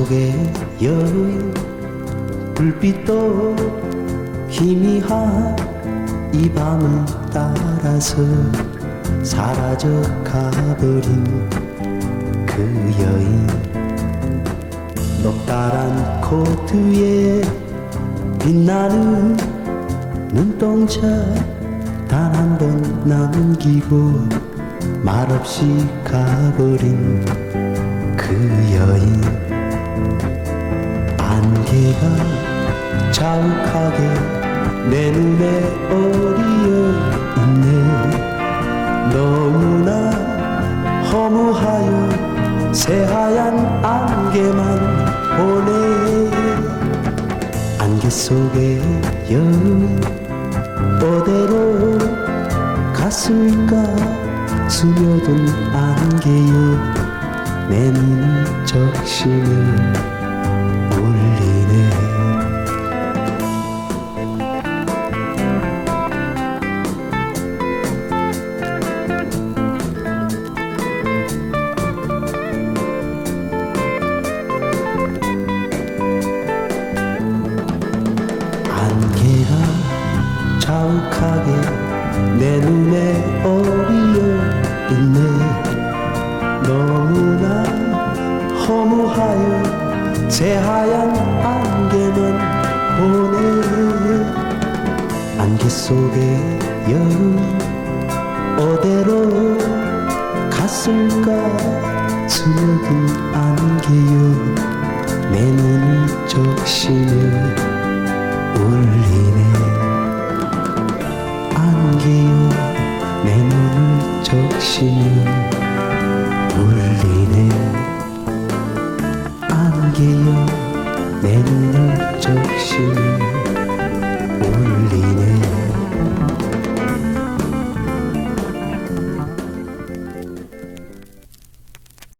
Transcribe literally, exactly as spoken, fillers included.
속에 여인 불빛도 희미한 이 밤을 따라서 사라져 가버린 그 여인, 녹다란 코트에 빛나는 눈동자 단 한 번 남기고 말없이 가버린 그 여인. 안개가 자욱하게 내 눈에 어리어 있네. 너무나 허무하여 새하얀 안개만 보네. 안개 속에 여인 어디로 갔을까? 스며든 안개여 내 눈을 적시며 울리네. 안개가 자욱하게 내 눈에 어리어 있네. 너무나 허무하여 새하얀 안개만 보네. 안개 속에 여인 어디로 갔을까? 스며든 안개여 내 눈을 적시며 울리네. 안개여 내 눈을 적시며 울리네. 안개여 내 눈을 적시며